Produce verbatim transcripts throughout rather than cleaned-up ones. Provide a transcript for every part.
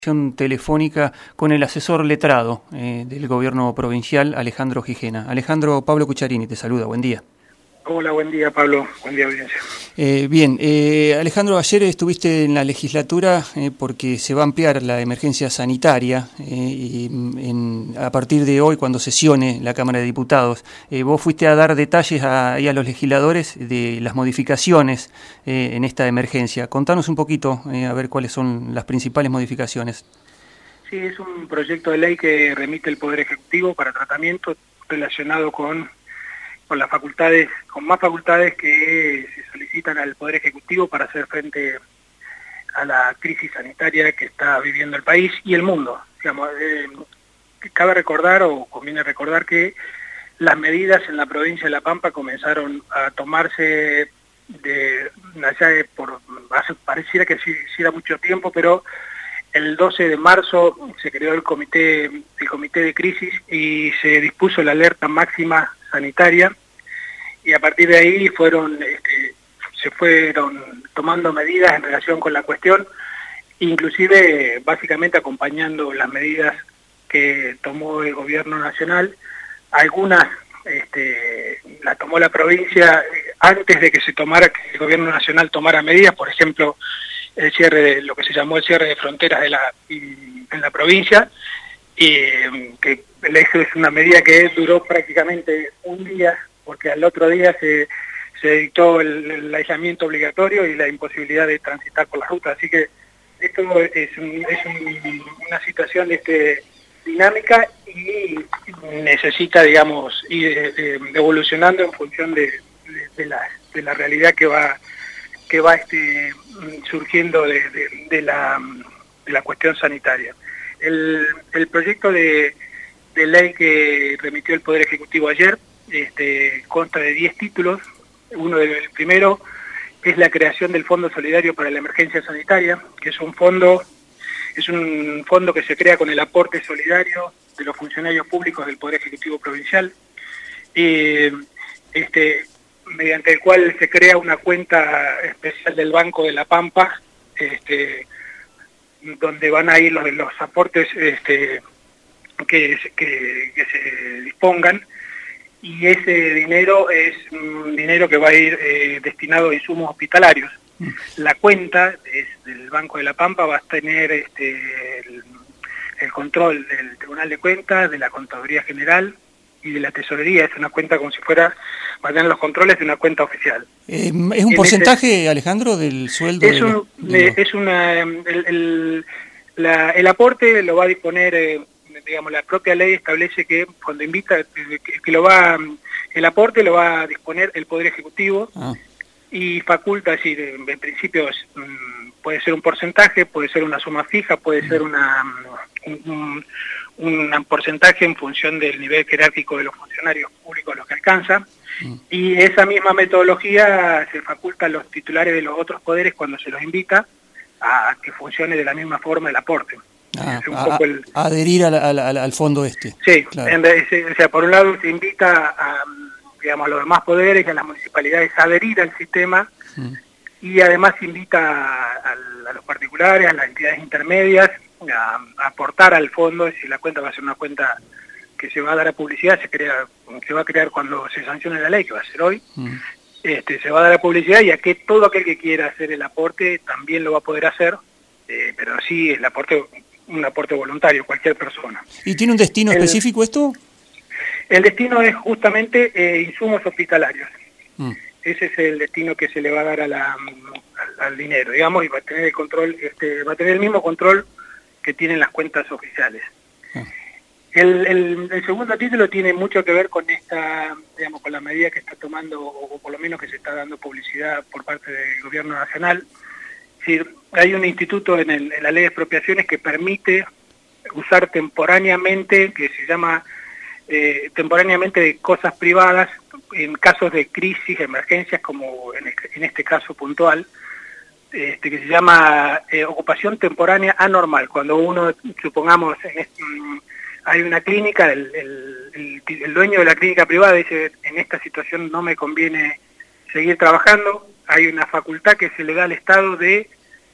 Telefónica con el asesor letrado eh, del gobierno provincial, Alejandro Gijena. Alejandro, Pablo Cucharini te saluda, buen día. Hola, buen día Pablo, buen día audiencia. Eh, bien, eh, Alejandro, ayer estuviste en la legislatura eh, porque se va a ampliar la emergencia sanitaria eh, y en, a partir de hoy cuando sesione la Cámara de Diputados. Eh, vos fuiste a dar detalles a, a los legisladores de las modificaciones eh, en esta emergencia. Contanos un poquito eh, a ver cuáles son las principales modificaciones. Sí, es un proyecto de ley que remite el Poder Ejecutivo para tratamiento relacionado con con las facultades, con más facultades que se solicitan al Poder Ejecutivo para hacer frente a la crisis sanitaria que está viviendo el país y el mundo. Digamos, eh, cabe recordar, o conviene recordar, que las medidas en la provincia de La Pampa comenzaron a tomarse de allá de por, pareciera que sí, sí era mucho tiempo, pero el doce de marzo se creó el comité, el comité de crisis y se dispuso la alerta máxima sanitaria, y a partir de ahí fueron este, se fueron tomando medidas en relación con la cuestión, inclusive básicamente acompañando las medidas que tomó el gobierno nacional. Algunas este, las tomó la provincia antes de que se tomara, que el gobierno nacional tomara medidas, por ejemplo, el cierre de lo que se llamó el cierre de fronteras de la, en la provincia, y que es una medida que duró prácticamente un día, porque al otro día se, se dictó el, el aislamiento obligatorio y la imposibilidad de transitar por la ruta. Así que esto es, un, es un, una situación este, dinámica y necesita, digamos, ir eh, evolucionando en función de, de, de, la, de la realidad que va que va este, surgiendo de, de, de, la, de la cuestión sanitaria. El, el proyecto de, de ley que remitió el Poder Ejecutivo ayer este, consta de diez títulos. Uno del primero es la creación del Fondo Solidario para la Emergencia Sanitaria, que es un fondo, es un fondo que se crea con el aporte solidario de los funcionarios públicos del Poder Ejecutivo Provincial, eh, este, mediante el cual se crea una cuenta especial del Banco de la Pampa, este, donde van a ir los, los aportes este, que, que, que se dispongan, y ese dinero es un dinero que va a ir eh, destinado a insumos hospitalarios. La cuenta es del Banco de la Pampa, va a tener este, el, el control del Tribunal de Cuentas, de la Contaduría General y de la Tesorería. Es una cuenta como si fuera, va a tener los controles de una cuenta oficial. Eh, ¿Es un en porcentaje, ese, Alejandro, del sueldo? Es, de un, lo, de eh, es una, el, el, la, el aporte lo va a disponer, eh, digamos, la propia ley establece que cuando invita, que, que lo va, el aporte lo va a disponer el Poder Ejecutivo. Ah. Y faculta, es decir, en principio puede ser un porcentaje, puede ser una suma fija, puede ser una, un, un, un porcentaje en función del nivel jerárquico de los funcionarios públicos a los que alcanza, y esa misma metodología se faculta a los titulares de los otros poderes cuando se los invita a que funcione de la misma forma el aporte. Ah, un poco a, el... adherir al, al, al fondo este. Sí, claro. en, o sea, por un lado se invita a, digamos, a los demás poderes y a las municipalidades a adherir al sistema, mm. y además invita a, a, a los particulares, a las entidades intermedias, a, a aportar al fondo. Es decir, la cuenta va a ser una cuenta que se va a dar a publicidad, se crea, se va a crear cuando se sancione la ley, que va a ser hoy, mm. este, se va a dar a publicidad, y a que todo aquel que quiera hacer el aporte también lo va a poder hacer, eh, pero sí el aporte, un aporte voluntario, cualquier persona. ¿Y tiene un destino el, específico esto? El destino es justamente eh, insumos hospitalarios. Mm. Ese es el destino que se le va a dar a la, al, al dinero, digamos, y va a tener el control, este, va a tener el mismo control que tienen las cuentas oficiales. Mm. El, el, el segundo título tiene mucho que ver con esta, digamos, con la medida que está tomando, o por lo menos que se está dando publicidad por parte del Gobierno Nacional. Es decir, hay un instituto en, el, en la ley de expropiaciones que permite usar temporáneamente, que se llama eh, temporáneamente de cosas privadas, en casos de crisis, emergencias, como en, el, en este caso puntual, este, que se llama eh, ocupación temporánea anormal. Cuando uno, supongamos, en este, hay una clínica, el, el, el, el dueño de la clínica privada dice, en esta situación no me conviene seguir trabajando, hay una facultad que se le da al Estado de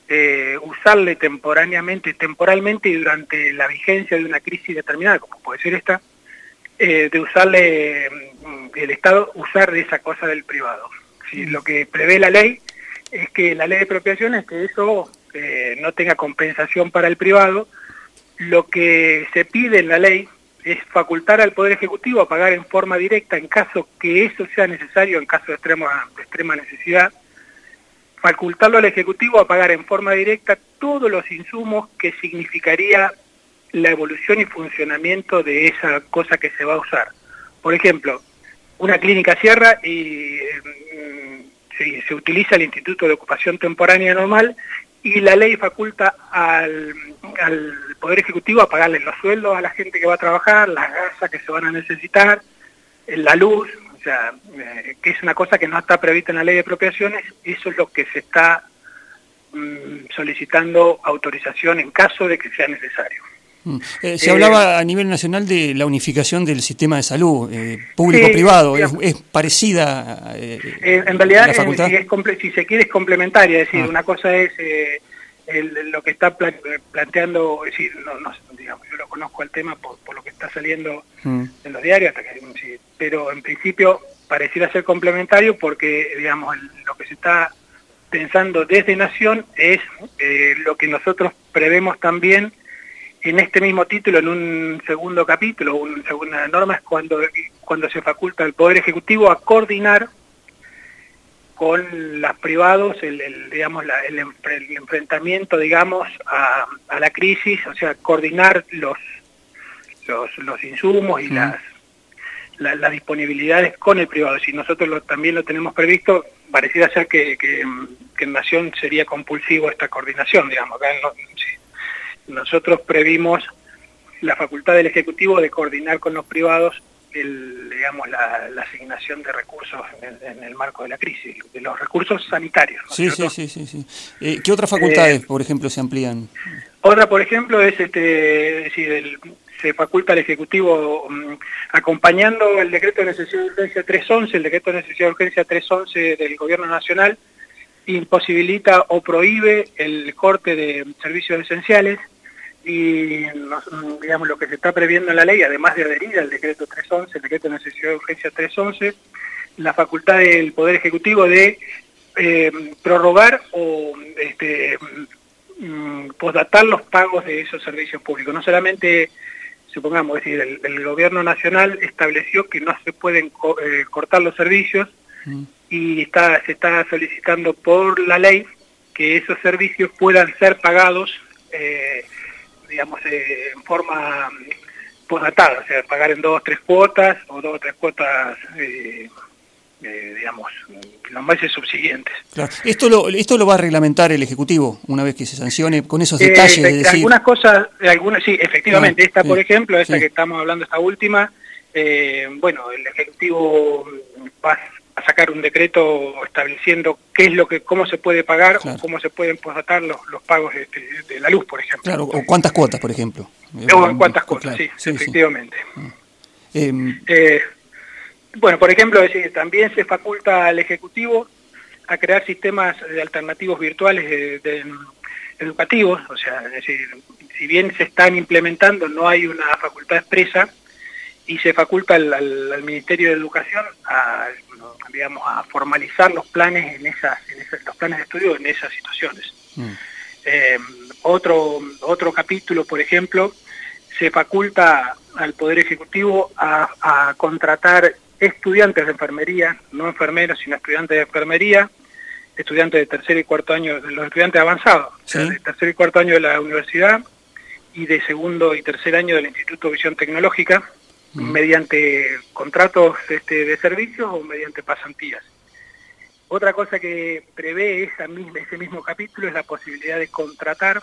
eh, usarle temporáneamente, temporalmente y durante la vigencia de una crisis determinada, como puede ser esta, eh, de usarle, el Estado usar de esa cosa del privado. ¿Sí? Mm. Lo que prevé la ley es que la ley de expropiación es que eso eh, no tenga compensación para el privado. Lo que se pide en la ley es facultar al Poder Ejecutivo a pagar en forma directa en caso que eso sea necesario, en caso de extrema, de extrema necesidad, facultarlo al Ejecutivo a pagar en forma directa todos los insumos que significaría la evolución y funcionamiento de esa cosa que se va a usar. Por ejemplo, una clínica cierra y eh, se, se utiliza el Instituto de Ocupación Temporánea Normal y la ley faculta al, al Poder Ejecutivo a pagarle los sueldos a la gente que va a trabajar, las gasas que se van a necesitar, la luz, o sea, eh, que es una cosa que no está prevista en la ley de expropiaciones. Eso es lo que se está mm, solicitando autorización en caso de que sea necesario. Eh, se eh, hablaba a nivel nacional de la unificación del sistema de salud, eh, público-privado, sí, ¿es, ¿es parecida eh, eh, en realidad, la facultad? Si, es si se quiere es complementaria, es decir, ah. una cosa es eh, el, lo que está pla planteando, es decir, no, no, digamos, yo lo conozco al tema por, por lo que está saliendo mm. en los diarios, hasta que, sí, pero en principio pareciera ser complementario porque, digamos, el, lo que se está pensando desde Nación es eh, lo que nosotros prevemos también en este mismo título, en un segundo capítulo, una segunda norma, es cuando, cuando se faculta al Poder Ejecutivo a coordinar con los privados el, el, digamos, la, el, el enfrentamiento, digamos, a, a la crisis, o sea, coordinar los, los, los insumos y mm. las, la, las disponibilidades con el privado. Si nosotros lo, también lo tenemos previsto, pareciera ser que, que, que en Nación sería compulsivo esta coordinación, digamos, acá no, sí. Nosotros previmos la facultad del Ejecutivo de coordinar con los privados el, digamos, la, la asignación de recursos en, en el marco de la crisis, de los recursos sanitarios, ¿no? Sí, sí, sí, sí, sí. Eh, ¿Qué otras facultades, eh, por ejemplo, se amplían? Otra, por ejemplo, es, este, es decir, el, se faculta al Ejecutivo um, acompañando el decreto de necesidad de urgencia trescientos once, el decreto de necesidad de urgencia trescientos once del Gobierno Nacional, imposibilita o prohíbe el corte de servicios esenciales. Y digamos lo que se está previendo en la ley, además de adherir al decreto trescientos once, el decreto de necesidad de urgencia trescientos once, la facultad del Poder Ejecutivo de eh, prorrogar o este, mm, posdatar los pagos de esos servicios públicos. No solamente, supongamos, es decir, el, el gobierno nacional estableció que no se pueden co eh, cortar los servicios mm. y está, se está solicitando por la ley que esos servicios puedan ser pagados eh, digamos, eh, en forma posdatada, o sea, pagar en dos o tres cuotas, o dos o tres cuotas, eh, eh, digamos, los meses subsiguientes. Claro. ¿Esto lo, esto lo va a reglamentar el Ejecutivo una vez que se sancione con esos detalles? Eh, de decir... Algunas cosas, algunas sí, efectivamente, ah, esta sí, por ejemplo, esta sí. que estamos hablando, esta última, eh, bueno, el Ejecutivo va a sacar un decreto estableciendo qué es lo que, cómo se puede pagar, claro, o cómo se pueden posdatar los, los pagos de, de, de la luz, por ejemplo. Claro, o cuántas cuotas, por ejemplo. O en cuántas cuotas, claro, sí, sí, efectivamente. Sí. Eh, eh, bueno, por ejemplo, es decir, también se faculta al Ejecutivo a crear sistemas de alternativos virtuales de, de, educativos, o sea, es decir, si bien se están implementando, no hay una facultad expresa, y se faculta al, al, al Ministerio de Educación a, digamos, a formalizar los planes en esas, en esas, los planes de estudio en esas situaciones. Mm. Eh, otro, otro capítulo, por ejemplo, se faculta al Poder Ejecutivo a, a contratar estudiantes de enfermería, no enfermeros, sino estudiantes de enfermería, estudiantes de tercer y cuarto año, los estudiantes avanzados, ¿sí? O sea, de tercer y cuarto año de la universidad y de segundo y tercer año del Instituto de Visión Tecnológica, mm. mediante contratos este, de servicios o mediante pasantías. Otra cosa que prevé esa misma, ese mismo capítulo es la posibilidad de contratar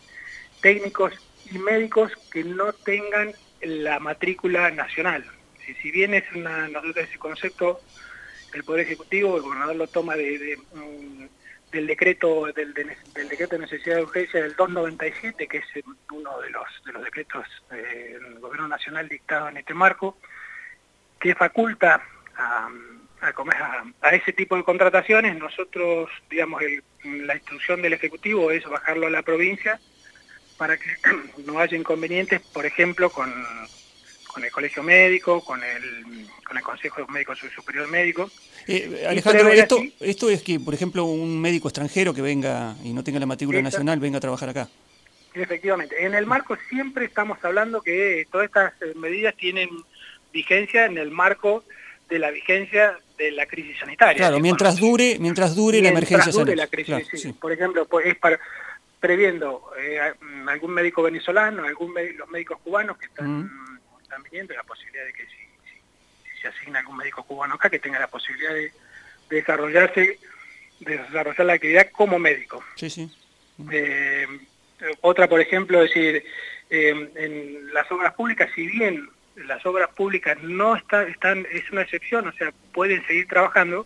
técnicos y médicos que no tengan la matrícula nacional. Si, si bien es una, nosotros ese concepto, el Poder Ejecutivo, el gobernador lo toma de, de, um, del decreto del, de, del decreto de necesidad de urgencia del doscientos noventa y siete, que es uno de los, de los decretos eh, del gobierno nacional dictado en este marco, que faculta a, a, a, a ese tipo de contrataciones. Nosotros, digamos, el, la instrucción del Ejecutivo es bajarlo a la provincia para que no haya inconvenientes, por ejemplo, con, con el Colegio Médico, con el, con el Consejo Médico Superior Médico. Eh, Alejandro, esto, así, esto es que, por ejemplo, un médico extranjero que venga y no tenga la matrícula esta, nacional venga a trabajar acá. Efectivamente. En el marco siempre estamos hablando que todas estas medidas tienen vigencia en el marco de la vigencia de la crisis sanitaria. Claro, ¿sí? mientras dure, mientras dure mientras la emergencia dure sanitaria. La crisis, claro, sí. Sí. Por ejemplo, pues es para previendo eh, algún médico venezolano, algún los médicos cubanos que están, mm. están viniendo, la posibilidad de que si, si, si se asigna algún médico cubano acá, que tenga la posibilidad de, de desarrollarse, de desarrollar la actividad como médico. Sí, sí. Mm. Eh, otra, por ejemplo, es decir, eh, en las obras públicas, si bien las obras públicas no está, están, es una excepción, o sea, pueden seguir trabajando.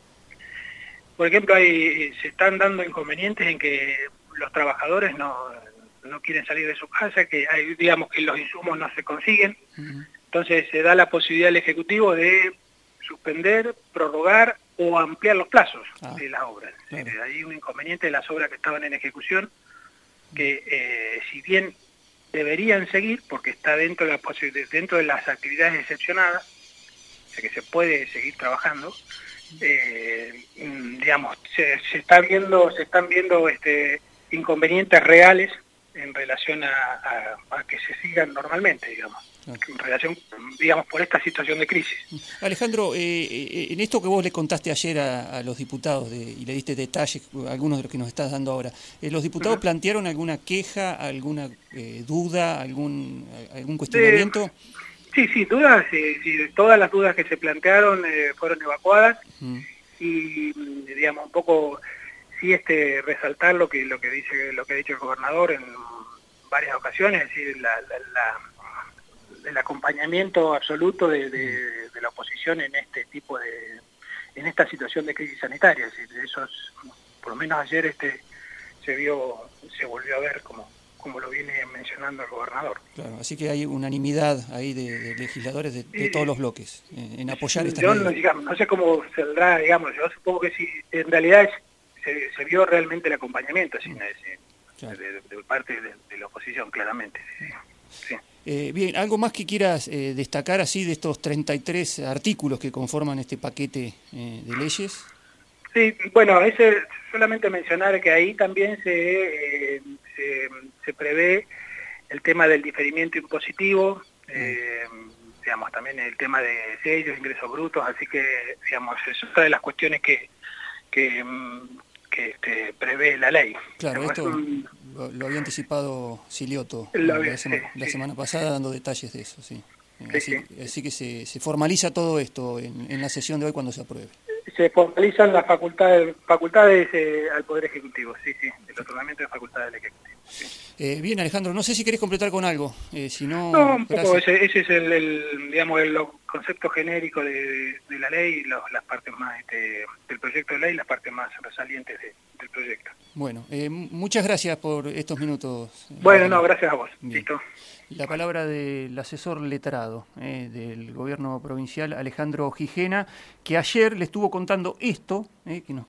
Por ejemplo, hay, se están dando inconvenientes en que los trabajadores no, no quieren salir de su casa, que hay, digamos que los insumos no se consiguen. Uh-huh. Entonces se da la posibilidad al Ejecutivo de suspender, prorrogar o ampliar los plazos ah, de las obras. Claro. Eh, hay un inconveniente de las obras que estaban en ejecución, que eh, si bien deberían seguir, porque está dentro de, la dentro de las actividades excepcionadas, o sea que se puede seguir trabajando, eh, digamos, se, se está viendo, se están viendo este, inconvenientes reales en relación a, a, a que se sigan normalmente, digamos, claro. en relación, digamos, por esta situación de crisis. Alejandro, eh, en esto que vos le contaste ayer a, a los diputados de, y le diste detalles, algunos de los que nos estás dando ahora, eh, ¿los diputados uh-huh. plantearon alguna queja, alguna eh, duda, algún algún cuestionamiento? Eh, sí, sí, dudas, sí, sí, todas las dudas que se plantearon eh, fueron evacuadas uh-huh. y, digamos, un poco sí este resaltar lo que lo que dice lo que ha dicho el gobernador en varias ocasiones, es decir, la, la, la, el acompañamiento absoluto de, de, de la oposición en este tipo de en esta situación de crisis sanitaria. Es decir, eso es, por lo menos ayer este se vio se volvió a ver como como lo viene mencionando el gobernador. Claro, así que hay unanimidad ahí de, de legisladores de, de todos los bloques en, en apoyar esta medida. Yo no, digamos, no sé cómo saldrá, digamos, yo supongo que sí, en realidad es, se, se vio realmente el acompañamiento así, mm. de, claro. de, de, de parte de, de la oposición, claramente. Sí. Sí. Eh, bien, ¿algo más que quieras eh, destacar así de estos treinta y tres artículos que conforman este paquete eh, de leyes? Sí, bueno, ese, solamente mencionar que ahí también se, eh, se, se prevé el tema del diferimiento impositivo, eh, digamos, también el tema de sellos, ingresos brutos, así que, digamos, es otra de las cuestiones que, que, que, que prevé la ley. Claro, digamos, esto un, lo, lo había anticipado Silioto lo, la, sema, sí, la sí. semana pasada dando detalles de eso, sí. sí así, sí. así que se, se formaliza todo esto en, en la sesión de hoy cuando se apruebe. Se formalizan las facultades, facultades eh, al Poder Ejecutivo, sí, sí, el otorgamiento de facultades del Ejecutivo. Sí. Eh, bien, Alejandro, no sé si querés completar con algo, eh, si no... No, un poco ese, ese es el, el digamos, el concepto genérico de, de la ley, los, las partes más este, del proyecto de ley, las partes más resalientes de, del proyecto. Bueno, eh, muchas gracias por estos minutos. Bueno, no, gracias a vos. Bien. Listo. La palabra del asesor letrado eh, del gobierno provincial, Alejandro Gijena, que ayer le estuvo contando esto, eh, que nos